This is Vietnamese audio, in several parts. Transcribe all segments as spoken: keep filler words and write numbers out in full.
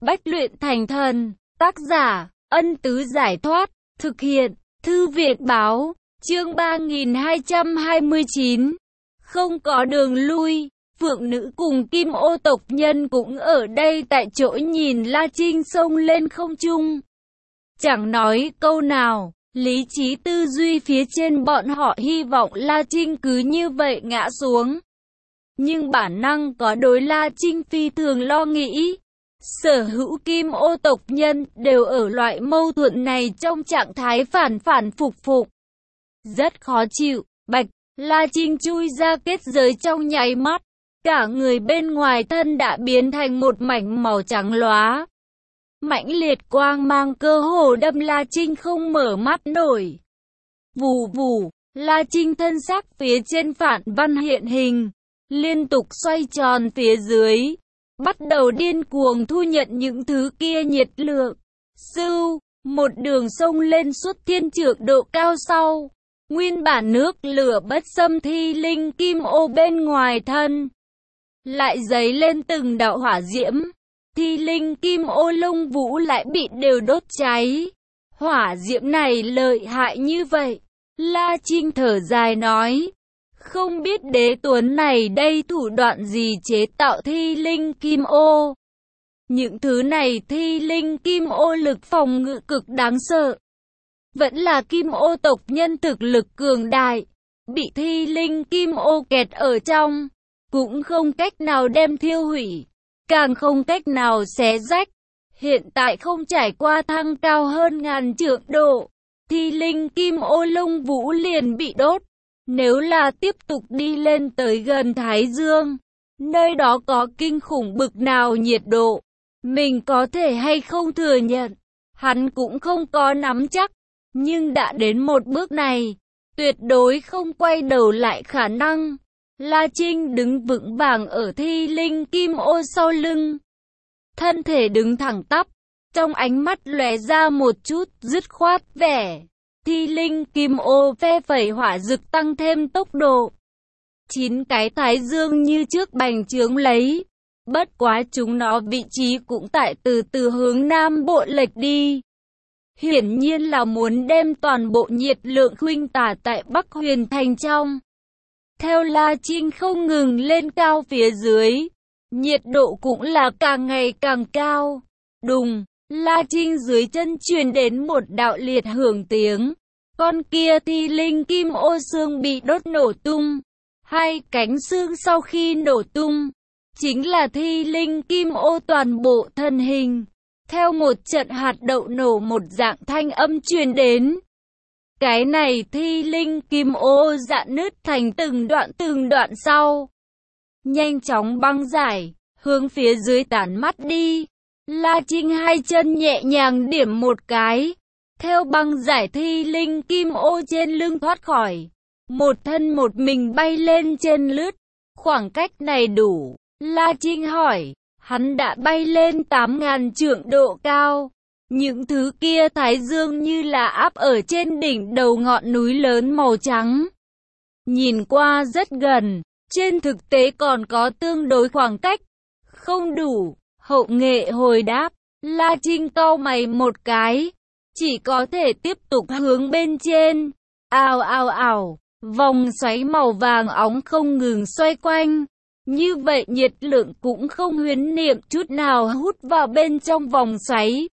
Bách luyện thành thần. Tác giả, Ân Tứ Giải Thoát. Thực hiện, Thư viện Báo. Chương ba nghìn hai trăm hai mươi chín. Không có đường lui. Phượng nữ cùng Kim Ô tộc nhân cũng ở đây tại chỗ nhìn La Trinh xông lên không trung. Chẳng nói câu nào, lý trí tư duy phía trên bọn họ hy vọng La Trinh cứ như vậy ngã xuống. Nhưng bản năng có đối La Trinh phi thường lo nghĩ. Sở hữu Kim Ô tộc nhân đều ở loại mâu thuẫn này trong trạng thái phản phản phục phục. Rất khó chịu, bạch, La Trinh chui ra kết giới trong nháy mắt. Cả người bên ngoài thân đã biến thành một mảnh màu trắng lóa. Mãnh liệt quang mang cơ hồ đâm La Trinh không mở mắt nổi. Vù vù, La Trinh thân xác phía trên phản văn hiện hình, liên tục xoay tròn phía dưới, bắt đầu điên cuồng thu nhận những thứ kia nhiệt lượng. Sưu, một đường sông lên suốt thiên trượng độ cao sau. Nguyên bản nước lửa bất xâm thi linh Kim Ô bên ngoài thân lại dấy lên từng đạo hỏa diễm. Thi linh Kim Ô lông vũ lại bị đều đốt cháy. Hỏa diễm này lợi hại như vậy. La Trinh thở dài nói. Không biết đế tuấn này đây thủ đoạn gì chế tạo thi linh Kim Ô. Những thứ này thi linh Kim Ô lực phòng ngự cực đáng sợ. Vẫn là Kim Ô tộc nhân thực lực cường đại. Bị thi linh Kim Ô kẹt ở trong. Cũng không cách nào đem thiêu hủy. Càng không cách nào xé rách. Hiện tại không trải qua thăng cao hơn ngàn trượng độ. Thi linh Kim Ô lông vũ liền bị đốt. Nếu là tiếp tục đi lên tới gần Thái Dương, nơi đó có kinh khủng bực nào nhiệt độ, mình có thể hay không thừa nhận, hắn cũng không có nắm chắc, nhưng đã đến một bước này, tuyệt đối không quay đầu lại khả năng. La Trinh đứng vững vàng ở thi linh Kim Ô sau lưng, thân thể đứng thẳng tắp, trong ánh mắt lóe ra một chút dứt khoát vẻ. Thi linh Kim Ô phe phẩy hỏa dực tăng thêm tốc độ. Chín cái thái dương như trước bành trướng lấy. Bất quá chúng nó vị trí cũng tại từ từ hướng nam bộ lệch đi. Hiển nhiên là muốn đem toàn bộ nhiệt lượng khuynh tả tại Bắc Huyền Thành trong. Theo La Trinh không ngừng lên cao phía dưới, nhiệt độ cũng là càng ngày càng cao. Đùng! La Trinh dưới chân truyền đến một đạo liệt hưởng tiếng. Con kia thi linh Kim Ô xương bị đốt nổ tung. Hai cánh xương sau khi nổ tung, chính là thi linh Kim Ô toàn bộ thân hình. Theo một trận hạt đậu nổ một dạng thanh âm truyền đến. Cái này thi linh Kim Ô dạn nứt thành từng đoạn từng đoạn sau. Nhanh chóng băng giải, hướng phía dưới tản mắt đi. La Trinh hai chân nhẹ nhàng điểm một cái. Theo băng giải thi linh Kim Ô trên lưng thoát khỏi. Một thân một mình bay lên trên lướt. Khoảng cách này đủ. La Trinh hỏi. Hắn đã bay lên tám ngàn trượng độ cao. Những thứ kia thái dương như là áp ở trên đỉnh đầu ngọn núi lớn màu trắng. Nhìn qua rất gần. Trên thực tế còn có tương đối khoảng cách. Không đủ. Hậu nghệ hồi đáp. La Trinh cau mày một cái. Chỉ có thể tiếp tục hướng bên trên. Ào ào ào. Vòng xoáy màu vàng óng không ngừng xoay quanh. Như vậy nhiệt lượng cũng không huyễn niệm chút nào hút vào bên trong vòng xoáy.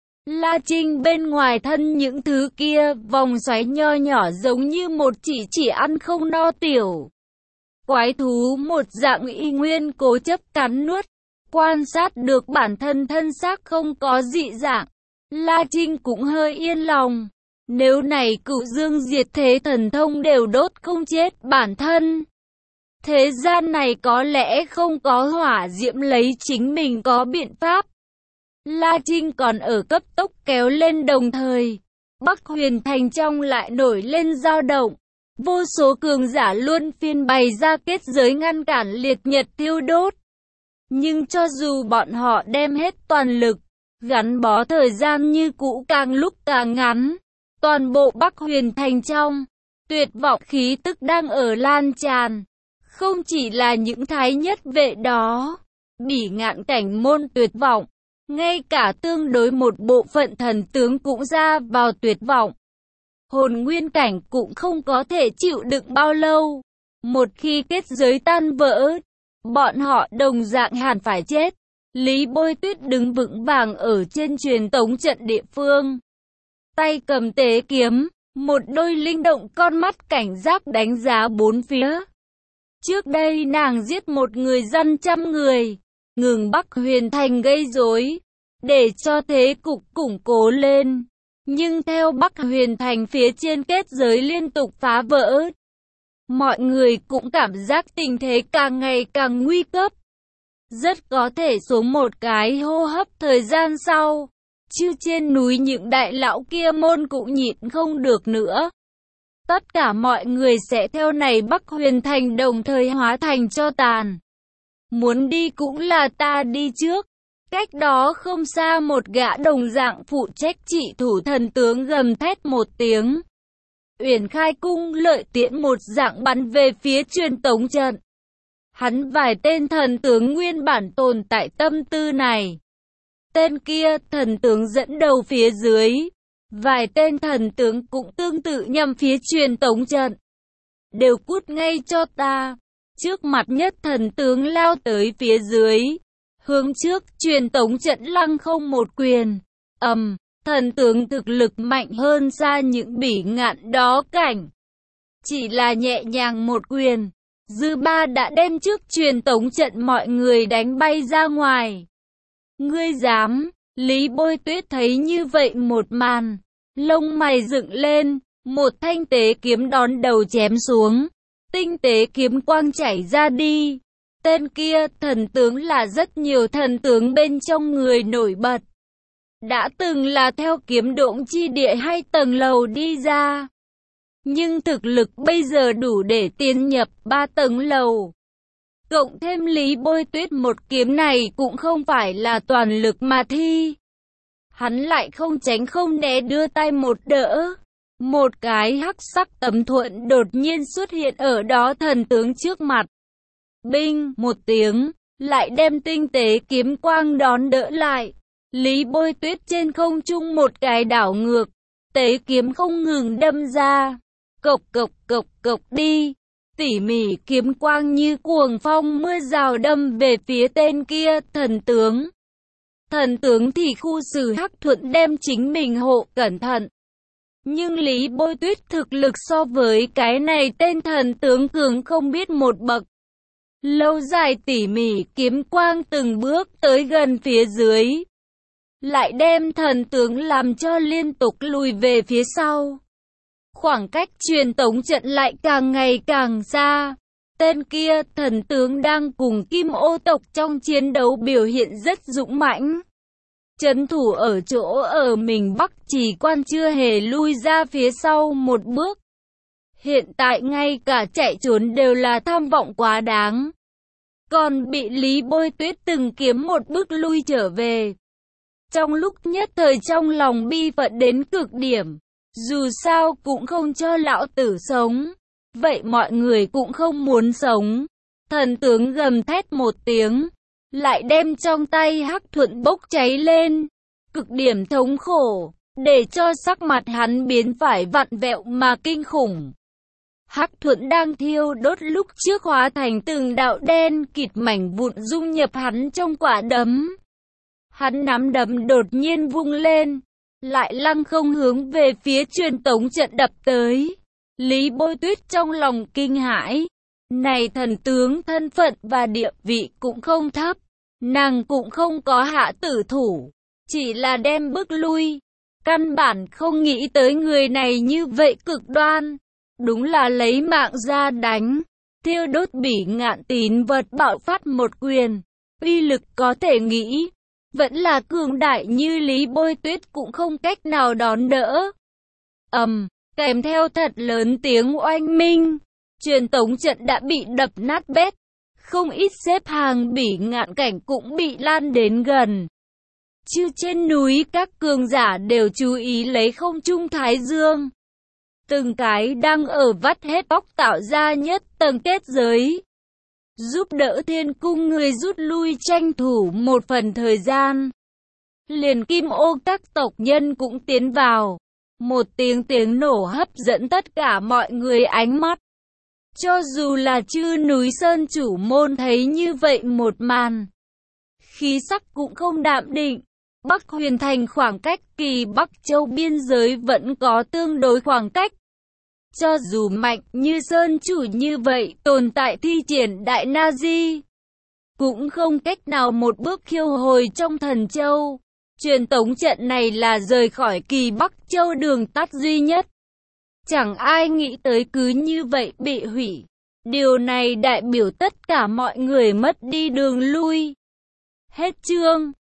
La Trinh bên ngoài thân những thứ kia, vòng xoáy nho nhỏ giống như một chỉ chỉ ăn không no tiểu. Quái thú một dạng y nguyên cố chấp cắn nuốt. Quan sát được bản thân thân xác không có dị dạng. La Trinh cũng hơi yên lòng. Nếu này cửu dương diệt thế thần thông đều đốt không chết bản thân. Thế gian này có lẽ không có hỏa diễm lấy chính mình có biện pháp. La Trinh còn ở cấp tốc kéo lên đồng thời. Bắc Huyền Thành trong lại nổi lên dao động. Vô số cường giả luôn phiên bày ra kết giới ngăn cản liệt nhật thiêu đốt. Nhưng cho dù bọn họ đem hết toàn lực, gắn bó thời gian như cũ càng lúc càng ngắn. Toàn bộ Bắc Huyền Thành trong, tuyệt vọng khí tức đang ở lan tràn. Không chỉ là những thái nhất vệ đó, bỉ ngạn cảnh môn tuyệt vọng, ngay cả tương đối một bộ phận thần tướng cũng ra vào tuyệt vọng. Hồn nguyên cảnh cũng không có thể chịu đựng bao lâu. Một khi kết giới tan vỡ, bọn họ đồng dạng hẳn phải chết. Lý Bôi Tuyết đứng vững vàng ở trên truyền tống trận địa phương. Tay cầm tế kiếm, một đôi linh động con mắt cảnh giác đánh giá bốn phía. Trước đây nàng giết một người dân trăm người, ngừng Bắc Huyền Thành gây rối, để cho thế cục củng cố lên. Nhưng theo Bắc Huyền Thành phía trên kết giới liên tục phá vỡ, mọi người cũng cảm giác tình thế càng ngày càng nguy cấp. Rất có thể xuống một cái hô hấp thời gian sau, chứ trên núi những đại lão kia môn cũng nhịn không được nữa. Tất cả mọi người sẽ theo này Bắc Huyền Thành đồng thời hóa thành tro tàn. Muốn đi cũng là ta đi trước. Cách đó không xa một gã đồng dạng phụ trách trị thủ thần tướng gầm thét một tiếng. Uyển Khai cung lợi tiễn một dạng bắn về phía truyền tống trận. Hắn vài tên thần tướng nguyên bản tồn tại tâm tư này. Tên kia thần tướng dẫn đầu phía dưới. Vài tên thần tướng cũng tương tự nhằm phía truyền tống trận. Đều cút ngay cho ta. Trước mặt nhất thần tướng lao tới phía dưới. Hướng trước truyền tống trận lăng không một quyền. Ầm, thần tướng thực lực mạnh hơn xa những bỉ ngạn đó cảnh. Chỉ là nhẹ nhàng một quyền. Dư ba đã đem trước truyền tống trận mọi người đánh bay ra ngoài. Ngươi dám, Lý Bôi Tuyết thấy như vậy một màn. Lông mày dựng lên, một thanh tế kiếm đón đầu chém xuống. Tinh tế kiếm quang chảy ra đi. Tên kia thần tướng là rất nhiều thần tướng bên trong người nổi bật. Đã từng là theo kiếm độn chi địa hai tầng lầu đi ra. Nhưng thực lực bây giờ đủ để tiến nhập ba tầng lầu. Cộng thêm Lý Bôi Tuyết một kiếm này cũng không phải là toàn lực mà thi. Hắn lại không tránh không né đưa tay một đỡ. Một cái hắc sắc tấm thuẫn đột nhiên xuất hiện ở đó thần tướng trước mặt. Binh một tiếng, lại đem tinh tế kiếm quang đón đỡ lại. Lý Bôi Tuyết trên không trung một cái đảo ngược. Tế kiếm không ngừng đâm ra. Cộc cộc cộc cộc đi. Tỉ mỉ kiếm quang như cuồng phong mưa rào đâm về phía tên kia thần tướng. Thần tướng thì khu xử hắc thuận đem chính mình hộ cẩn thận. Nhưng Lý Bôi Tuyết thực lực so với cái này tên thần tướng cường không biết một bậc. Lâu dài tỉ mỉ kiếm quang từng bước tới gần phía dưới. Lại đem thần tướng làm cho liên tục lùi về phía sau. Khoảng cách truyền tống trận lại càng ngày càng xa. Tên kia thần tướng đang cùng Kim Ô tộc trong chiến đấu biểu hiện rất dũng mãnh. Trấn thủ ở chỗ ở mình Bắc Chỉ Quan chưa hề lui ra phía sau một bước. Hiện tại ngay cả chạy trốn đều là tham vọng quá đáng. Còn bị Lý Bôi Tuyết từng kiếm một bước lui trở về. Trong lúc nhất thời trong lòng bi phận đến cực điểm. Dù sao cũng không cho lão tử sống. Vậy mọi người cũng không muốn sống. Thần tướng gầm thét một tiếng. Lại đem trong tay hắc thuận bốc cháy lên. Cực điểm thống khổ. Để cho sắc mặt hắn biến phải vặn vẹo mà kinh khủng. Hắc thuận đang thiêu đốt lúc trước hóa thành từng đạo đen kịt mảnh vụn dung nhập hắn trong quả đấm. Hắn nắm đấm đột nhiên vung lên. Lại lăng không hướng về phía truyền tống trận đập tới. Lý Bôi Tuyết trong lòng kinh hãi. Này thần tướng thân phận và địa vị cũng không thấp. Nàng cũng không có hạ tử thủ. Chỉ là đem bước lui. Căn bản không nghĩ tới người này như vậy cực đoan. Đúng là lấy mạng ra đánh. Thiêu đốt bỉ ngạn tín vật bạo phát một quyền. Uy lực có thể nghĩ. Vẫn là cường đại như Lý Bôi Tuyết cũng không cách nào đón đỡ. Ầm, um, kèm theo thật lớn tiếng oanh minh. Truyền tống trận đã bị đập nát bét. Không ít xếp hàng bỉ ngạn cảnh cũng bị lan đến gần. Chứ trên núi các cường giả đều chú ý lấy không trung thái dương. Từng cái đang ở vắt hết óc tạo ra nhất tầng kết giới. Giúp đỡ thiên cung người rút lui tranh thủ một phần thời gian. liền Kim Ô các tộc nhân cũng tiến vào. Một tiếng tiếng nổ hấp dẫn tất cả mọi người ánh mắt. Cho dù là Chư Núi Sơn chủ môn thấy như vậy một màn, khí sắc cũng không đạm định. Bắc Huyền Thành khoảng cách Kỳ Bắc Châu biên giới vẫn có tương đối khoảng cách. Cho dù mạnh như Sơn chủ như vậy tồn tại thi triển Đại Na Di, cũng không cách nào một bước khiêu hồi trong Thần Châu. Truyền tống trận này là rời khỏi Kỳ Bắc Châu đường tắt duy nhất. Chẳng ai nghĩ tới cứ như vậy bị hủy. Điều này đại biểu tất cả mọi người mất đi đường lui. Hết chương.